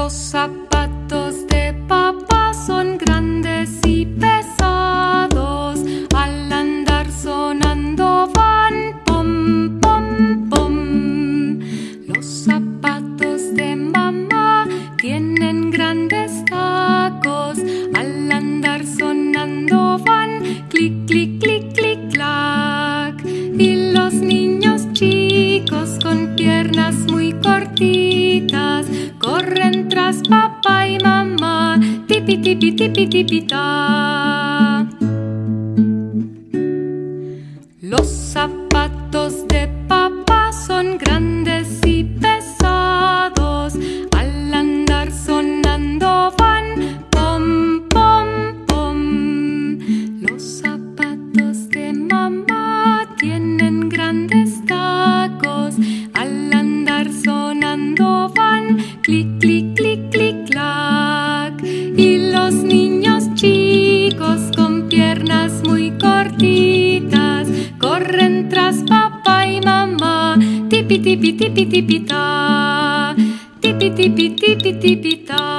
Los zapatos de papá son grandes y pesados, al andar sonando van pom, pom, pom. Los zapatos de mamá tienen grandes tacos, al andar sonando van clic, clic, clic, clic, clac. Y los niños chicos con piernas muy cortitas corren tras papá y mamá, tipi, tipi, tipi, tipi, ta. Los zapatos de papá son grandes y pesados, al andar sonando van pom, pom, pom. Los zapatos de mamá tienen grandes tacos, al andar sonando van clic, clic, clic, clic, clac. Y los niños chicos con piernas muy cortitas corren tras papá y mamá, tipi, tipi, tipi, tipi, ta. Tipi, tipi, tipi, tipi, ta.